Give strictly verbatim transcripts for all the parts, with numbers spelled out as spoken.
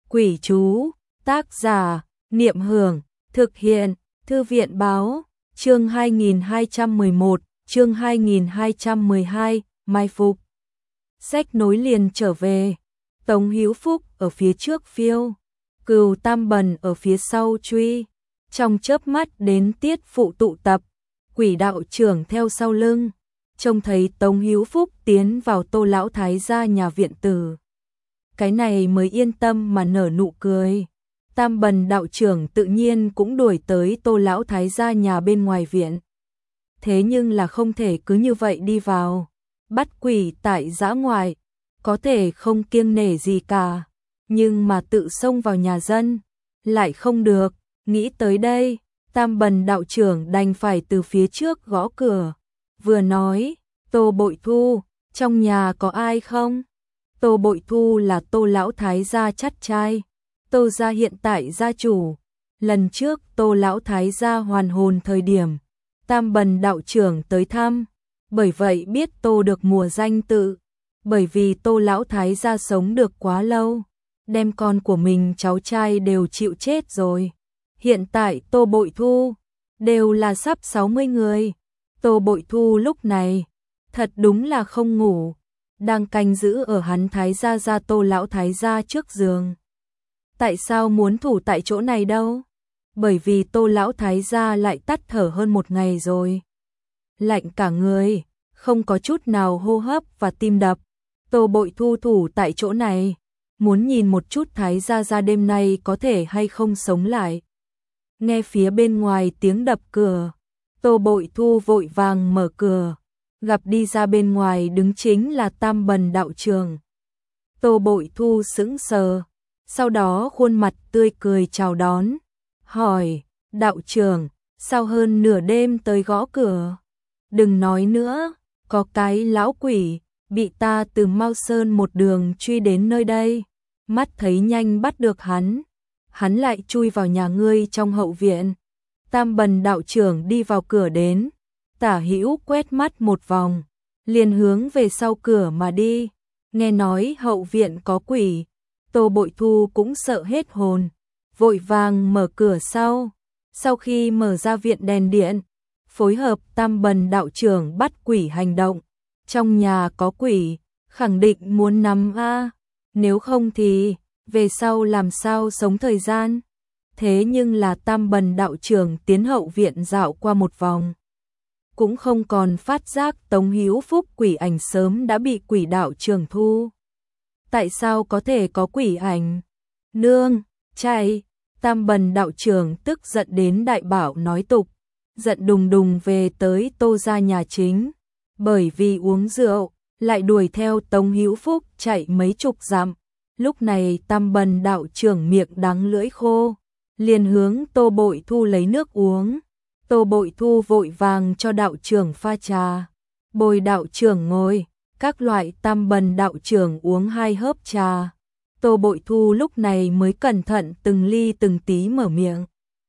Quỷ chú, tác giả, Niệm Hưởng, thực hiện, Thư viện Báo, chương hai nghìn hai trăm mười một, chương hai nghìn hai trăm mười hai, mai phục. Sách nối liền trở về, Tống Hữu Phúc ở phía trước phiêu, Cừu Tam Bần ở phía sau truy, trong chớp mắt đến tiết phụ tụ tập, Quỷ đạo trưởng theo sau lưng, trông thấy Tống Hữu Phúc tiến vào Tô lão thái gia nhà viện tử. Cái này mới yên tâm mà nở nụ cười. Tam Bần đạo trưởng tự nhiên cũng đuổi tới Tô lão thái gia nhà bên ngoài viện. Thế nhưng là không thể cứ như vậy đi vào, bắt quỷ tại dã ngoại, có thể không kiêng nể gì cả, nhưng mà tự xông vào nhà dân lại không được. Nghĩ tới đây, Tam Bần đạo trưởng đành phải từ phía trước gõ cửa, vừa nói: "Tô Bội Thu, trong nhà có ai không?" Tô Bội Thu là Tô lão thái gia chắt trai, Tô gia hiện tại gia chủ. Lần trước Tô lão thái gia hoàn hồn thời điểm, Tam Bần đạo trưởng tới thăm, bởi vậy biết Tô được mùa danh tự. Bởi vì Tô lão thái gia sống được quá lâu, đem con của mình cháu trai đều chịu chết rồi. Hiện tại Tô Bội Thu đều là sắp sáu mươi người. Tô Bội Thu lúc này thật đúng là không ngủ, đang canh giữ ở hắn thái gia gia Tô lão thái gia trước giường. Tại sao muốn thủ tại chỗ này đâu? Bởi vì Tô lão thái gia lại tắt thở hơn một ngày rồi. Lạnh cả người, không có chút nào hô hấp và tim đập. Tô Bội Thu thủ tại chỗ này, muốn nhìn một chút thái gia gia đêm nay có thể hay không sống lại. Nghe phía bên ngoài tiếng đập cửa, Tô Bội Thu vội vàng mở cửa, gặp đi ra bên ngoài đứng chính là Tam Bần đạo trưởng. Tô Bội Thu sững sờ, sau đó khuôn mặt tươi cười chào đón, hỏi: "Đạo trưởng, sao hơn nửa đêm tới gõ cửa?" "Đừng nói nữa, có cái lão quỷ bị ta từ Mao Sơn một đường truy đến nơi đây, mắt thấy nhanh bắt được hắn, hắn lại chui vào nhà ngươi trong hậu viện." Tam Bần đạo trưởng đi vào cửa đến, tả hữu quét mắt một vòng, liền hướng về sau cửa mà đi. Nghe nói hậu viện có quỷ, Tô Bội Thu cũng sợ hết hồn, vội vàng mở cửa sau. Sau khi mở ra viện đèn điện, phối hợp Tam Bần đạo trưởng bắt quỷ hành động. Trong nhà có quỷ, khẳng định muốn nắm a, nếu không thì về sau làm sao sống thời gian. Thế nhưng là Tam Bần đạo trưởng tiến hậu viện dạo qua một vòng, cũng không còn phát giác Tống Hữu Phúc quỷ ảnh sớm đã bị quỷ đạo trưởng thu. Tại sao có thể có quỷ ảnh? Nương, chạy! Tam Bần đạo trưởng tức giận đến đại bảo nói tục, giận đùng đùng về tới Tô gia nhà chính, bởi vì uống rượu, lại đuổi theo Tống Hữu Phúc chạy mấy chục dặm. Lúc này Tam Bần đạo trưởng miệng đắng lưỡi khô, liền hướng Tô Bội Thu lấy nước uống. Tô Bội Thu vội vàng cho đạo trưởng pha trà, bồi đạo trưởng ngồi, các loại. Tam Bần đạo trưởng uống hai hớp trà, Tô Bội Thu lúc này mới cẩn thận từng ly từng tí mở miệng,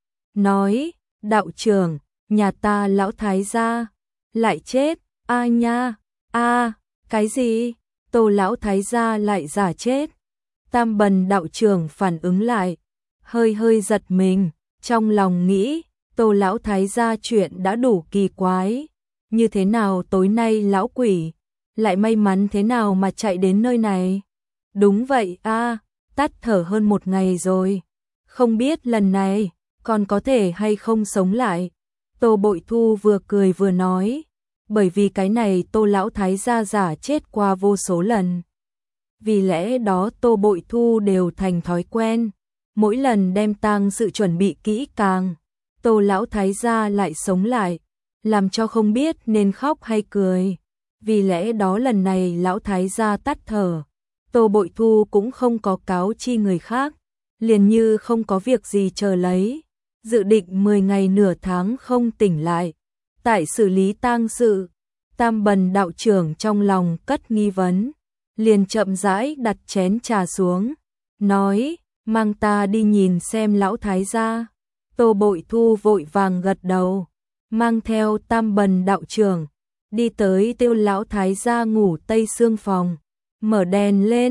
nói: "Đạo trưởng, nhà ta lão thái gia lại chết." "A nha, a, cái gì? Tô lão thái gia lại giả chết?" Tam Bần đạo trưởng phản ứng lại, hơi hơi giật mình, trong lòng nghĩ: Tô lão thái gia chuyện đã đủ kỳ quái, như thế nào tối nay lão quỷ lại may mắn thế nào mà chạy đến nơi này? Đúng vậy a, tắt thở hơn một ngày rồi, không biết lần này còn có thể hay không sống lại. Tô Bội Thu vừa cười vừa nói, bởi vì cái này Tô lão thái gia giả chết qua vô số lần, vì lẽ đó Tô Bội Thu đều thành thói quen, mỗi lần đem tang sự chuẩn bị kỹ càng. Tô lão thái gia lại sống lại, làm cho không biết nên khóc hay cười. Vì lẽ đó lần này lão thái gia tắt thở, Tô Bội Thu cũng không có cáo chi người khác, liền như không có việc gì chờ lấy, dự định mười ngày nửa tháng không tỉnh lại, tại xử lý tang sự. Tam Bần đạo trưởng trong lòng cất nghi vấn, liền chậm rãi đặt chén trà xuống, nói: "Mang ta đi nhìn xem lão thái gia." Tô Bội Thu vội vàng gật đầu, mang theo Tam Bần đạo trưởng đi tới Tiêu lão thái gia ngủ tây xương phòng, mở đèn lên.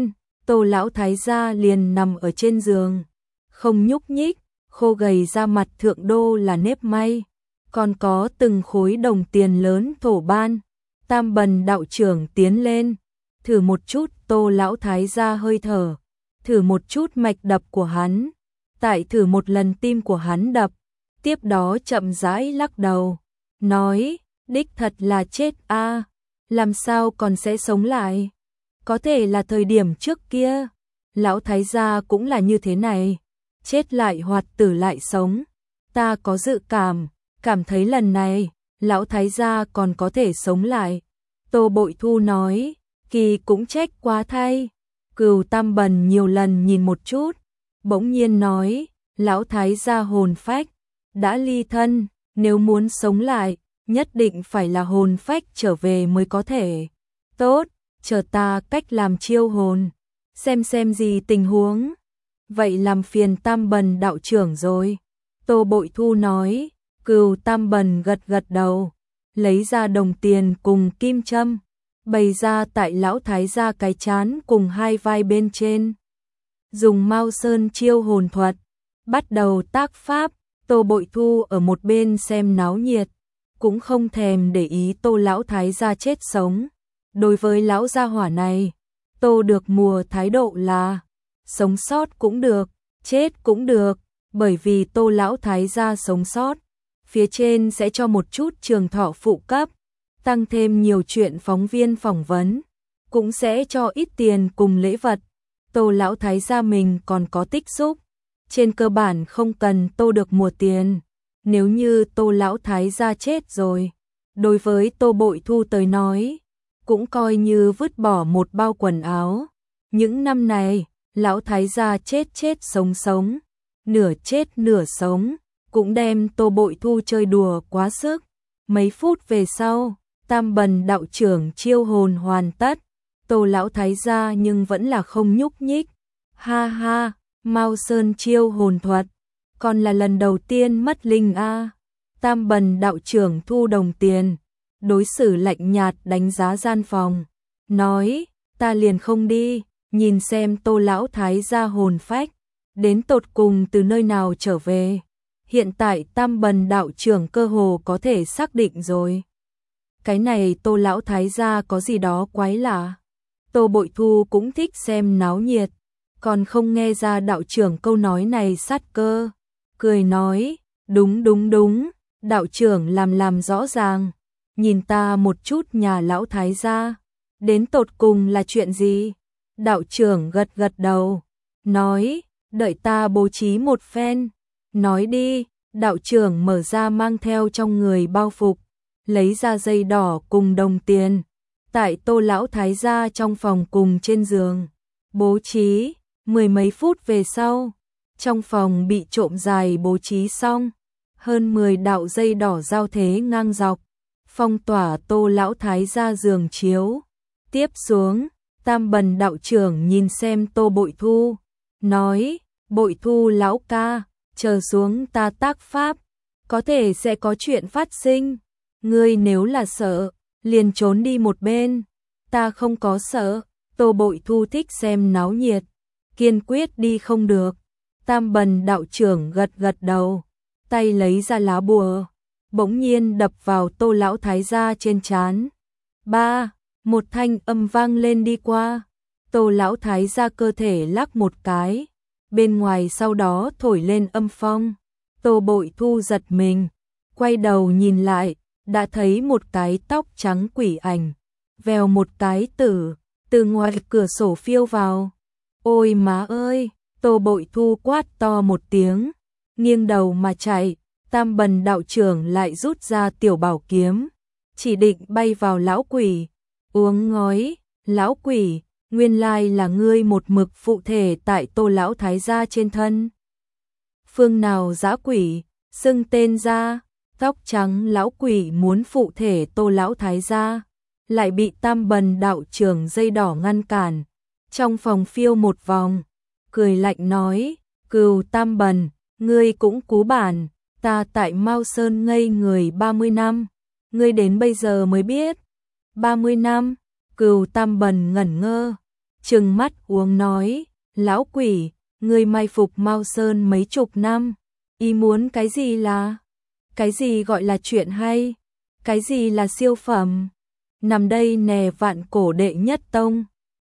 Tô lão thái gia liền nằm ở trên giường, không nhúc nhích, khô gầy da mặt thượng đô là nếp may, còn có từng khối đồng tiền lớn thổ ban. Tam Bần đạo trưởng tiến lên, thử một chút Tô lão thái gia hơi thở, thử một chút mạch đập của hắn, tại thử một lần tim của hắn đập, tiếp đó chậm rãi lắc đầu, nói, đích thật là chết a, làm sao còn sẽ sống lại? Có thể là thời điểm trước kia, lão thái gia cũng là như thế này, chết lại hoạt tử lại sống. Ta có dự cảm, cảm thấy lần này, lão thái gia còn có thể sống lại. Tô Bội Thu nói, kỳ cũng trách quá thay. Cửu Tam Bần nhiều lần nhìn một chút, bỗng nhiên nói, lão thái gia hồn phách đã ly thân, nếu muốn sống lại, nhất định phải là hồn phách trở về mới có thể. Tốt, chờ ta cách làm chiêu hồn, xem xem gì tình huống. Vậy làm phiền Tam Bần đạo trưởng rồi. Tô Bội Thu nói, Cửu Tam Bần gật gật đầu, lấy ra đồng tiền cùng kim châm, bày ra tại lão thái gia cái chán cùng hai vai bên trên. Dùng Mao Sơn chiêu hồn thuật, bắt đầu tác pháp. Tô Bội Thu ở một bên xem náo nhiệt, cũng không thèm để ý Tô lão thái gia chết sống. Đối với lão gia hỏa này, Tô được mùa thái độ là sống sót cũng được, chết cũng được, bởi vì Tô lão thái gia sống sót, phía trên sẽ cho một chút trường thọ phụ cấp, tăng thêm nhiều chuyện phóng viên phỏng vấn, cũng sẽ cho ít tiền cùng lễ vật. Tô lão thái gia mình còn có tích xúc, trên cơ bản không cần Tô được mùa tiền. Nếu như Tô lão thái gia chết rồi, đối với Tô Bội Thu tới nói, cũng coi như vứt bỏ một bao quần áo. Những năm này, lão thái gia chết chết sống sống, nửa chết nửa sống, cũng đem Tô Bội Thu chơi đùa quá sức. Mấy phút về sau, Tam Bần đạo trưởng chiêu hồn hoàn tất, Tô lão thái gia nhưng vẫn là không nhúc nhích. Ha ha, Mao Sơn chiêu hồn thuật, còn là lần đầu tiên mất linh a. Tam Bần đạo trưởng thu đồng tiền, đối xử lạnh nhạt đánh giá gian phòng, nói, ta liền không đi, nhìn xem Tô lão thái gia hồn phách đến tột cùng từ nơi nào trở về. Hiện tại Tam Bần đạo trưởng cơ hồ có thể xác định rồi. Cái này Tô lão thái gia có gì đó quái lạ. Tô Bội Thu cũng thích xem náo nhiệt, còn không nghe ra đạo trưởng câu nói này sát cơ, cười nói, đúng đúng đúng, đạo trưởng làm làm rõ ràng, nhìn ta một chút nhà lão thái gia, đến tột cùng là chuyện gì? Đạo trưởng gật gật đầu, nói, đợi ta bố trí một phen. Nói đi. Đạo trưởng mở ra mang theo trong người bao phục, lấy ra dây đỏ cùng đồng tiền, tại Tô lão thái gia trong phòng cùng trên giường bố trí. Mười mấy phút về sau, trong phòng bị trộm dài bố trí xong, hơn mười đạo dây đỏ giao thế ngang dọc, phong tỏa Tô lão thái gia giường chiếu. Tiếp xuống, Tam Bần đạo trưởng nhìn xem Tô Bội Thu, nói, Bội Thu lão ca, chờ xuống ta tác pháp, có thể sẽ có chuyện phát sinh. Ngươi nếu là sợ, liền trốn đi một bên. Ta không có sợ. Tô Bội Thu thích xem náo nhiệt, kiên quyết đi không được. Tam Bần đạo trưởng gật gật đầu, tay lấy ra lá bùa, bỗng nhiên đập vào Tô lão thái gia trên trán. Ba, một thanh âm vang lên đi qua. Tô lão thái gia cơ thể lắc một cái, bên ngoài sau đó thổi lên âm phong. Tô Bội Thu giật mình, quay đầu nhìn lại, đã thấy một cái tóc trắng quỷ ảnh, vèo một cái tử, từ ngoài cửa sổ phiêu vào. Ôi má ơi, Tô Bội Thu quát to một tiếng, nghiêng đầu mà chạy. Tam Bần đạo trưởng lại rút ra tiểu bảo kiếm, chỉ định bay vào lão quỷ. Uống ngói, lão quỷ, nguyên lai là ngươi một mực phụ thể tại Tô lão thái gia trên thân. Phương nào dã quỷ, xưng tên ra. Tóc trắng lão quỷ muốn phụ thể Tô lão thái gia, lại bị Tam Bần đạo trưởng dây đỏ ngăn cản. Trong phòng phiêu một vòng, cười lạnh nói, Cửu Tam Bần, ngươi cũng cú bản, ta tại Mao Sơn ngây người ba mươi năm, ngươi đến bây giờ mới biết. ba mươi năm, Cửu Tam Bần ngẩn ngơ, trừng mắt uống nói, lão quỷ, người mai phục Mao Sơn mấy chục năm, ý muốn cái gì là? Cái gì gọi là chuyện hay? Cái gì là siêu phẩm? Nằm đây nè vạn cổ đệ nhất tông.